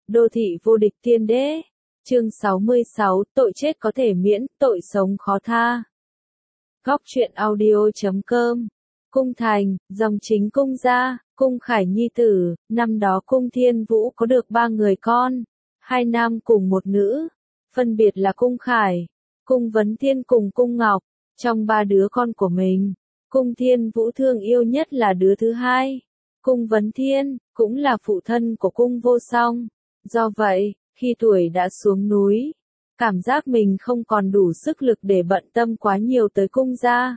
Đô thị vô địch tiên đế. Chương 66, tội chết có thể miễn, tội sống khó tha. Góc truyện audio.com. Cung thành, dòng chính cung gia, cung Khải nhi tử, năm đó cung Thiên Vũ có được 3 người con, 2 nam cùng 1 nữ, phân biệt là cung Khải, cung Vấn Thiên cùng cung Ngọc. Trong 3 đứa con của mình, cung Thiên Vũ thương yêu nhất là đứa thứ hai, cung Vấn Thiên, cũng là phụ thân của cung Vô Song. Do vậy, khi tuổi đã xuống núi, cảm giác mình không còn đủ sức lực để bận tâm quá nhiều tới cung gia.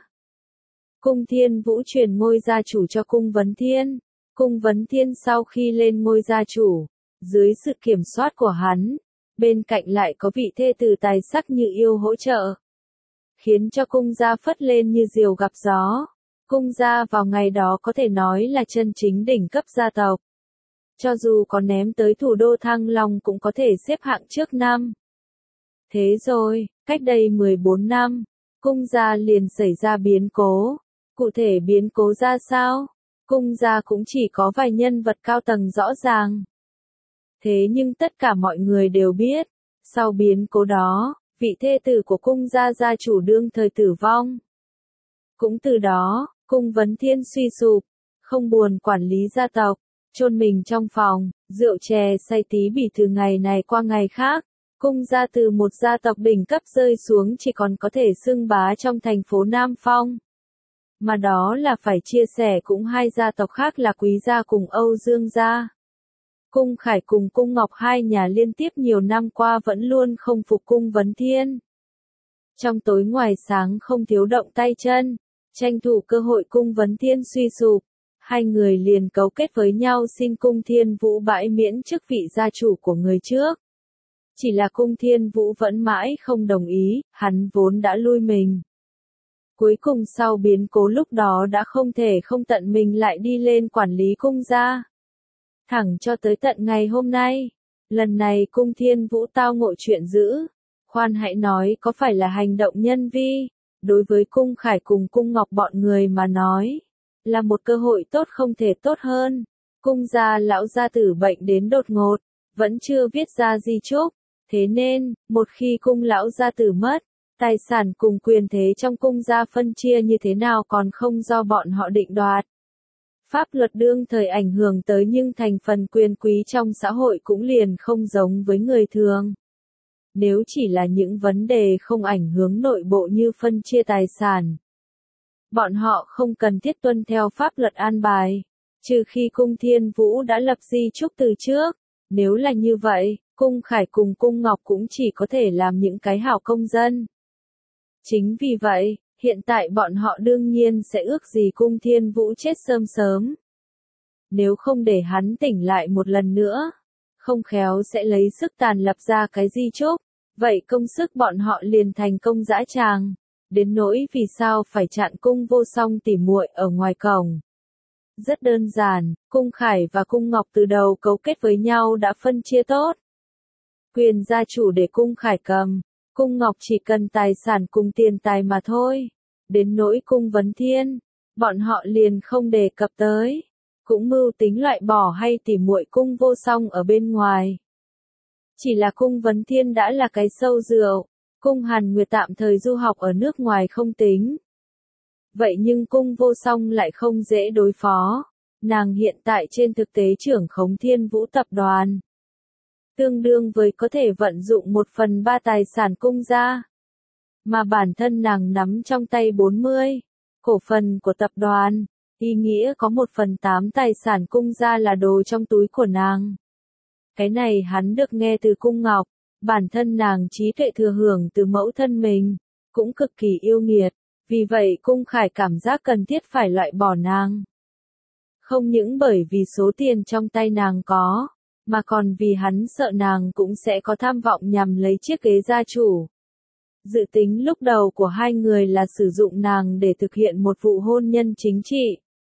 Cung Thiên Vũ truyền ngôi gia chủ cho cung Vấn Thiên. Cung Vấn Thiên sau khi lên ngôi gia chủ, dưới sự kiểm soát của hắn, bên cạnh lại có vị thê tử tài sắc như yêu hỗ trợ, khiến cho cung gia phất lên như diều gặp gió. Cung gia vào ngày đó có thể nói là chân chính đỉnh cấp gia tộc. Cho dù có ném tới thủ đô Thăng Long cũng có thể xếp hạng trước năm. Thế rồi, cách đây 14 năm, cung gia liền xảy ra biến cố. Cụ thể biến cố ra sao? Cung gia cũng chỉ có vài nhân vật cao tầng rõ ràng. Thế nhưng tất cả mọi người đều biết, sau biến cố đó, vị thê tử của cung gia gia chủ đương thời tử vong. Cũng từ đó, cung Vấn Thiên suy sụp, không buồn quản lý gia tộc, chôn mình trong phòng, rượu chè say tí bỉ từ ngày này qua ngày khác. Cung gia từ một gia tộc đỉnh cấp rơi xuống chỉ còn có thể xưng bá trong thành phố Nam Phong. Mà đó là phải chia sẻ cũng 2 gia tộc khác là Quý gia cùng Âu Dương gia. Cung Khải cùng cung Ngọc hai nhà liên tiếp nhiều năm qua vẫn luôn không phục cung Vấn Thiên. Trong tối ngoài sáng không thiếu động tay chân, tranh thủ cơ hội cung Vấn Thiên suy sụp, 2 người liền cấu kết với nhau xin cung Thiên Vũ bãi miễn chức vị gia chủ của người trước. Chỉ là cung Thiên Vũ vẫn mãi không đồng ý, hắn vốn đã lui mình. Cuối cùng sau biến cố lúc đó đã không thể không tận mình lại đi lên quản lý cung gia. Thẳng cho tới tận ngày hôm nay, lần này cung Thiên Vũ tao ngộ chuyện dữ. Khoan hãy nói có phải là hành động nhân vi, đối với cung Khải cùng cung Ngọc bọn người mà nói, là một cơ hội tốt không thể tốt hơn. Cung gia lão gia tử bệnh đến đột ngột, vẫn chưa viết ra di chúc, thế nên, một khi cung lão gia tử mất, tài sản cùng quyền thế trong cung gia phân chia như thế nào còn không do bọn họ định đoạt. Pháp luật đương thời ảnh hưởng tới nhưng thành phần quyền quý trong xã hội cũng liền không giống với người thường. Nếu chỉ là những vấn đề không ảnh hưởng nội bộ như phân chia tài sản, bọn họ không cần thiết tuân theo pháp luật an bài, trừ khi cung Thiên Vũ đã lập di chúc từ trước. Nếu là như vậy, cung Khải cùng cung Ngọc cũng chỉ có thể làm những cái hảo công dân. Chính vì vậy, hiện tại bọn họ đương nhiên sẽ ước gì cung Thiên Vũ chết sớm sớm. Nếu không để hắn tỉnh lại một lần nữa, không khéo sẽ lấy sức tàn lập ra cái di chúc, vậy công sức bọn họ liền thành công dã tràng. Đến nỗi vì sao phải chặn cung Vô Song tỉ muội ở ngoài cổng. Rất đơn giản, cung Khải và cung Ngọc từ đầu cấu kết với nhau đã phân chia tốt. Quyền gia chủ để cung Khải cầm, cung Ngọc chỉ cần tài sản cùng tiền tài mà thôi. Đến nỗi cung Vấn Thiên, bọn họ liền không đề cập tới, cũng mưu tính loại bỏ hay tỉ muội cung Vô Song ở bên ngoài. Chỉ là cung Vấn Thiên đã là cái sâu rượu, cung Hàn Nguyệt tạm thời du học ở nước ngoài không tính. Vậy nhưng cung Vô Song lại không dễ đối phó, nàng hiện tại trên thực tế trưởng khống Thiên Vũ tập đoàn. Tương đương với có thể vận dụng 1/3 tài sản cung gia. Mà bản thân nàng nắm trong tay 40 cổ phần của tập đoàn, ý nghĩa có 1/8 tài sản cung gia là đồ trong túi của nàng. Cái này hắn được nghe từ cung Ngọc, bản thân nàng trí tuệ thừa hưởng từ mẫu thân mình, cũng cực kỳ yêu nghiệt, vì vậy cung Khải cảm giác cần thiết phải loại bỏ nàng. Không những bởi vì số tiền trong tay nàng có, mà còn vì hắn sợ nàng cũng sẽ có tham vọng nhằm lấy chiếc ghế gia chủ. Dự tính lúc đầu của 2 người là sử dụng nàng để thực hiện một vụ hôn nhân chính trị.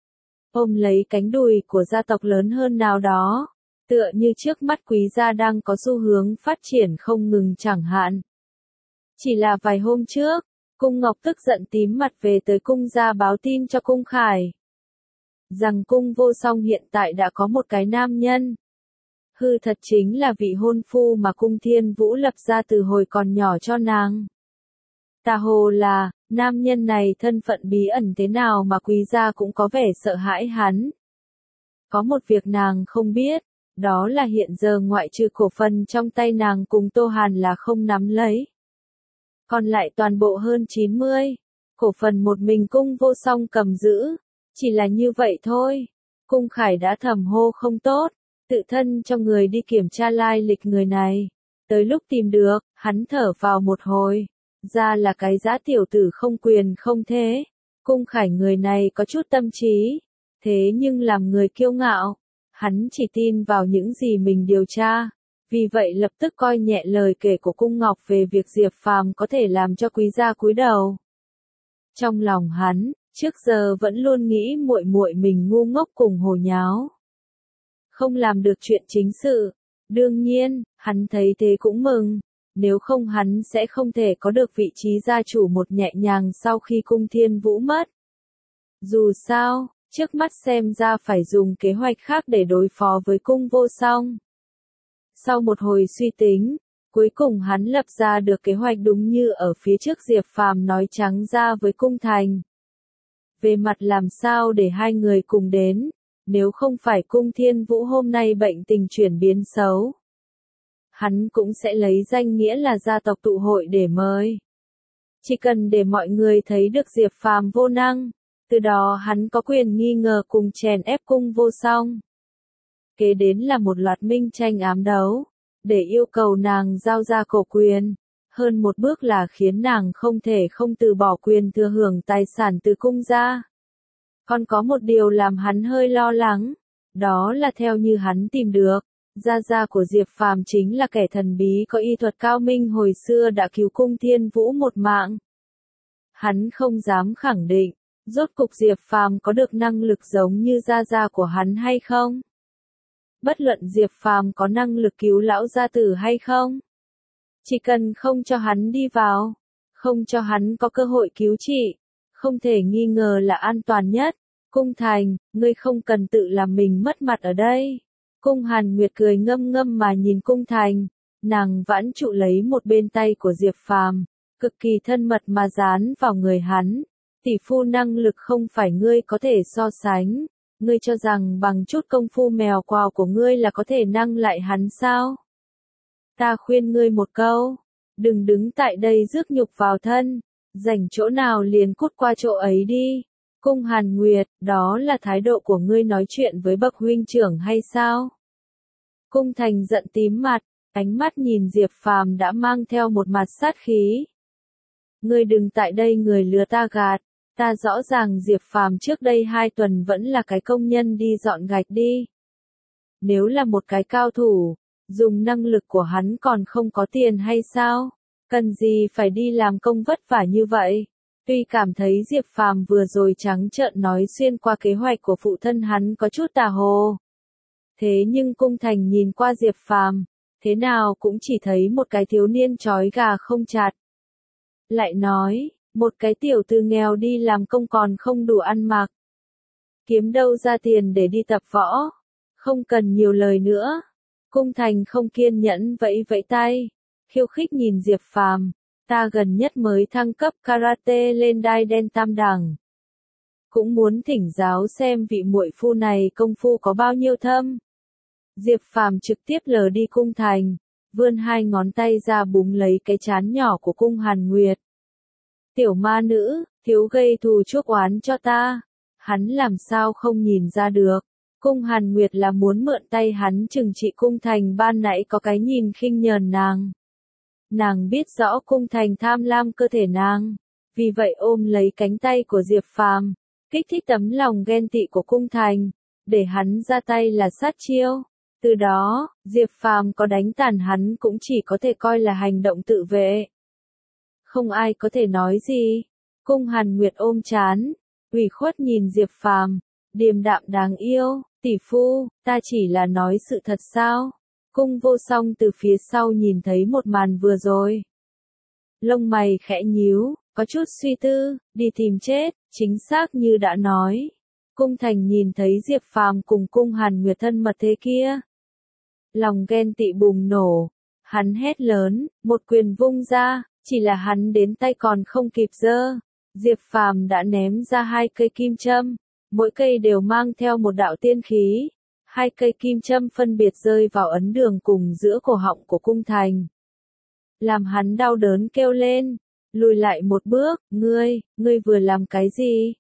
Ôm lấy cánh đùi của gia tộc lớn hơn nào đó, tựa như trước mắt Quý gia đang có xu hướng phát triển không ngừng chẳng hạn. Chỉ là vài hôm trước, cung Ngọc tức giận tím mặt về tới cung gia báo tin cho cung Khải rằng cung Vô Song hiện tại đã có một cái nam nhân. Hư thật chính là vị hôn phu mà Cung Thiên Vũ lập ra từ hồi còn nhỏ cho nàng. Tà hồ là, nam nhân này thân phận bí ẩn thế nào mà Quý gia cũng có vẻ sợ hãi hắn. Có một việc nàng không biết, đó là hiện giờ ngoại trừ cổ phần trong tay nàng cùng Tô Hàn là không nắm lấy. Còn lại toàn bộ hơn 90, cổ phần một mình Cung Vô Song cầm giữ, chỉ là như vậy thôi. Cung Khải đã thầm hô không tốt, tự thân cho người đi kiểm tra lai lịch người này. Tới lúc tìm được, hắn thở vào một hồi, ra là cái dã tiểu tử không quyền không thế. Cung Khải người này có chút tâm trí, thế nhưng làm người kiêu ngạo, hắn chỉ tin vào những gì mình điều tra, vì vậy lập tức coi nhẹ lời kể của Cung Ngọc về việc Diệp Phàm có thể làm cho Quý gia cúi đầu. Trong lòng hắn, trước giờ vẫn luôn nghĩ muội muội mình ngu ngốc cùng hồ nháo, không làm được chuyện chính sự. Đương nhiên, hắn thấy thế cũng mừng, nếu không hắn sẽ không thể có được vị trí gia chủ một nhẹ nhàng sau khi Cung Thiên Vũ mất. Dù sao, trước mắt xem ra phải dùng kế hoạch khác để đối phó với Cung Vô Song. Sau một hồi suy tính, cuối cùng hắn lập ra được kế hoạch đúng như ở phía trước Diệp Phàm nói trắng ra với Cung Thành. Về mặt làm sao để hai người cùng đến, nếu không phải Cung Thiên Vũ hôm nay bệnh tình chuyển biến xấu, hắn cũng sẽ lấy danh nghĩa là gia tộc tụ hội để mời. Chỉ cần để mọi người thấy được Diệp Phàm vô năng, từ đó hắn có quyền nghi ngờ cùng chèn ép Cung Vô Song. Kế đến là một loạt minh tranh ám đấu, để yêu cầu nàng giao ra cổ quyền, hơn một bước là khiến nàng không thể không từ bỏ quyền thừa hưởng tài sản từ Cung gia. Còn có một điều làm hắn hơi lo lắng, đó là theo như hắn tìm được, gia của Diệp Phàm chính là kẻ thần bí có y thuật cao minh hồi xưa đã cứu Cung Thiên Vũ một mạng. Hắn không dám khẳng định, rốt cục Diệp Phàm có được năng lực giống như gia của hắn hay không? Bất luận Diệp Phàm có năng lực cứu lão gia tử hay không, chỉ cần không cho hắn đi vào, không cho hắn có cơ hội cứu trị, không thể nghi ngờ là an toàn nhất. Cung Thành, ngươi không cần tự làm mình mất mặt ở đây. Cung Hàn Nguyệt cười ngâm ngâm mà nhìn Cung Thành, nàng vãn trụ lấy một bên tay của Diệp Phàm, cực kỳ thân mật mà dán vào người hắn. Tỷ phu năng lực không phải ngươi có thể so sánh, ngươi cho rằng bằng chút công phu mèo quào của ngươi là có thể năng lại hắn sao? Ta khuyên ngươi một câu, đừng đứng tại đây rước nhục vào thân, rảnh chỗ nào liền cút qua chỗ ấy đi. Cung Hàn Nguyệt, đó là thái độ của ngươi nói chuyện với bậc huynh trưởng hay sao? Cung Thành giận tím mặt, ánh mắt nhìn Diệp Phàm đã mang theo một mặt sát khí. Ngươi đừng tại đây người lừa ta gạt, ta rõ ràng Diệp Phàm trước đây 2 tuần vẫn là cái công nhân đi dọn gạch đi. Nếu là một cái cao thủ, dùng năng lực của hắn còn không có tiền hay sao? Cần gì phải đi làm công vất vả như vậy? Tuy cảm thấy Diệp Phàm vừa rồi trắng trợn nói xuyên qua kế hoạch của phụ thân hắn có chút tà hồ. Thế nhưng Cung Thành nhìn qua Diệp Phàm, thế nào cũng chỉ thấy một cái thiếu niên trói gà không chặt. Lại nói, một cái tiểu tử nghèo đi làm công còn không đủ ăn mặc. Kiếm đâu ra tiền để đi tập võ? Không cần nhiều lời nữa. Cung Thành không kiên nhẫn vẫy vẫy tay, khiêu khích nhìn Diệp Phàm. Ta gần nhất mới thăng cấp karate lên đai đen tam đẳng. Cũng muốn thỉnh giáo xem vị muội phu này công phu có bao nhiêu thâm. Diệp Phàm trực tiếp lờ đi Cung Thành, vươn 2 ngón tay ra búng lấy cái trán nhỏ của Cung Hàn Nguyệt. Tiểu ma nữ, thiếu gây thù chuốc oán cho ta. Hắn làm sao không nhìn ra được. Cung Hàn Nguyệt là muốn mượn tay hắn trừng trị Cung Thành ban nãy có cái nhìn khinh nhờn nàng. Nàng biết rõ Cung Thành tham lam cơ thể nàng, vì vậy ôm lấy cánh tay của Diệp Phàm, kích thích tấm lòng ghen tị của Cung Thành, để hắn ra tay là sát chiêu. Từ đó, Diệp Phàm có đánh tàn hắn cũng chỉ có thể coi là hành động tự vệ. Không ai có thể nói gì. Cung Hàn Nguyệt ôm trán, ủy khuất nhìn Diệp Phàm, điềm đạm đáng yêu, tỷ phu, ta chỉ là nói sự thật sao? Cung Vô Song từ phía sau nhìn thấy một màn vừa rồi. Lông mày khẽ nhíu, có chút suy tư, đi tìm chết, chính xác như đã nói. Cung Thành nhìn thấy Diệp Phàm cùng Cung Hàn Nguyệt thân mật thế kia. Lòng ghen tị bùng nổ. Hắn hét lớn, một quyền vung ra, chỉ là hắn đến tay còn không kịp giơ. Diệp Phàm đã ném ra 2 cây kim châm, mỗi cây đều mang theo một đạo tiên khí. 2 cây kim châm phân biệt rơi vào ấn đường cùng giữa cổ họng của Cung Thành. Làm hắn đau đớn kêu lên, lùi lại một bước, ngươi vừa làm cái gì?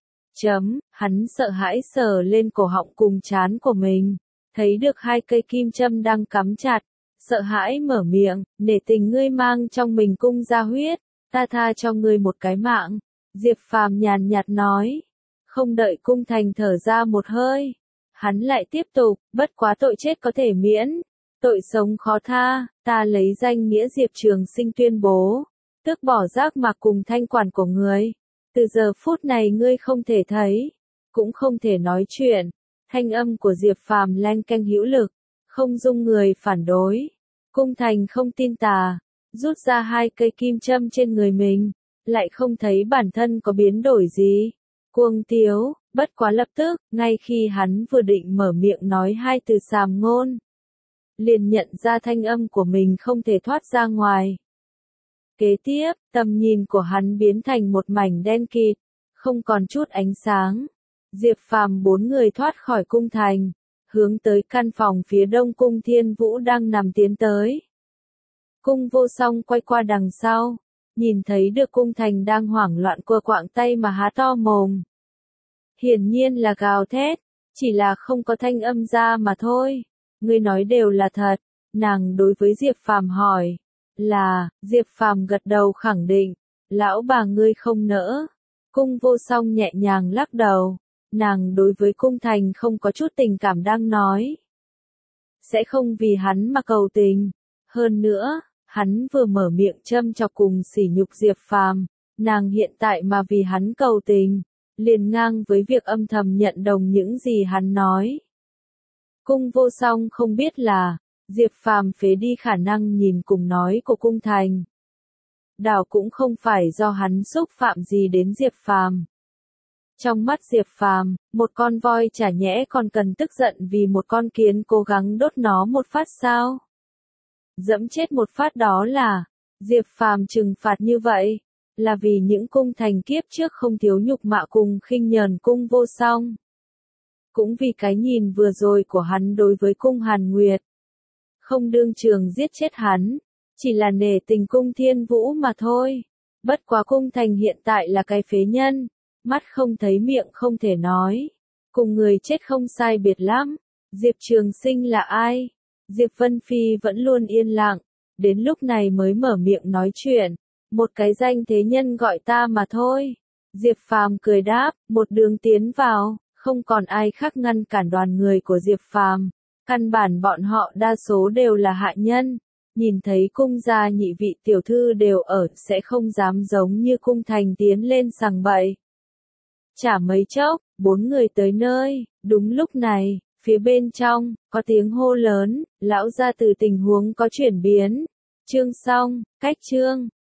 Hắn sợ hãi sờ lên cổ họng cùng trán của mình, thấy được 2 cây kim châm đang cắm chặt, sợ hãi mở miệng, nể tình ngươi mang trong mình cung gia huyết, ta tha cho ngươi một cái mạng. Diệp Phàm nhàn nhạt nói, không đợi Cung Thành thở ra một hơi, hắn lại tiếp tục, bất quá tội chết có thể miễn, tội sống khó tha, ta lấy danh nghĩa Diệp Trường Sinh tuyên bố, tước bỏ giác mạc cùng thanh quản của ngươi. Từ giờ phút này ngươi không thể thấy, cũng không thể nói chuyện. Thanh âm của Diệp Phàm leng keng hữu lực, không dung người phản đối. Cung Thành không tin tà, rút ra 2 cây kim châm trên người mình, lại không thấy bản thân có biến đổi gì. Cuồng tiếu, bất quá lập tức, ngay khi hắn vừa định mở miệng nói 2 từ sàm ngôn, liền nhận ra thanh âm của mình không thể thoát ra ngoài. Kế tiếp, tầm nhìn của hắn biến thành một mảnh đen kịt, không còn chút ánh sáng. Diệp Phàm 4 người thoát khỏi cung thành, hướng tới căn phòng phía đông cung Thiên Vũ đang nằm tiến tới. Cung Vô Song quay qua đằng sau, nhìn thấy được cung thành đang hoảng loạn cua quạng tay mà há to mồm. Hiển nhiên là gào thét, chỉ là không có thanh âm ra mà thôi. Ngươi nói đều là thật, nàng đối với Diệp Phàm hỏi. Là, Diệp Phàm gật đầu khẳng định, lão bà ngươi không nỡ. Cung Vô Song nhẹ nhàng lắc đầu, nàng đối với cung thành không có chút tình cảm đang nói. Sẽ không vì hắn mà cầu tình. Hơn nữa, hắn vừa mở miệng châm chọc cùng sỉ nhục Diệp Phàm, nàng hiện tại mà vì hắn cầu tình, liền ngang với việc âm thầm nhận đồng những gì hắn nói. Cung Vô Song không biết là, Diệp Phàm phế đi khả năng nhìn cùng nói của cung thành. Đảo cũng không phải do hắn xúc phạm gì đến Diệp Phàm. Trong mắt Diệp Phàm, một con voi chả nhẽ còn cần tức giận vì một con kiến cố gắng đốt nó một phát sao? Dẫm chết một phát đó là, Diệp Phàm trừng phạt như vậy, là vì những cung thành kiếp trước không thiếu nhục mạ cùng khinh nhờn Cung Vô Song. Cũng vì cái nhìn vừa rồi của hắn đối với cung Hàn Nguyệt. Không đương trường giết chết hắn, chỉ là nể tình cung Thiên Vũ mà thôi. Bất quá cung thành hiện tại là cái phế nhân, mắt không thấy miệng không thể nói, cùng người chết không sai biệt lắm. Diệp Trường Sinh là ai? Diệp Vân Phi vẫn luôn yên lặng, đến lúc này mới mở miệng nói chuyện, một cái danh thế nhân gọi ta mà thôi. Diệp Phàm cười đáp, một đường tiến vào, không còn ai khác ngăn cản đoàn người của Diệp Phàm. Căn bản bọn họ đa số đều là hạ nhân, nhìn thấy cung gia nhị vị tiểu thư đều ở sẽ không dám giống như cung thành tiến lên sằng bậy. Chả mấy chốc, 4 người tới nơi, đúng lúc này, phía bên trong, có tiếng hô lớn, lão gia từ tình huống có chuyển biến. Chương xong, cách chương.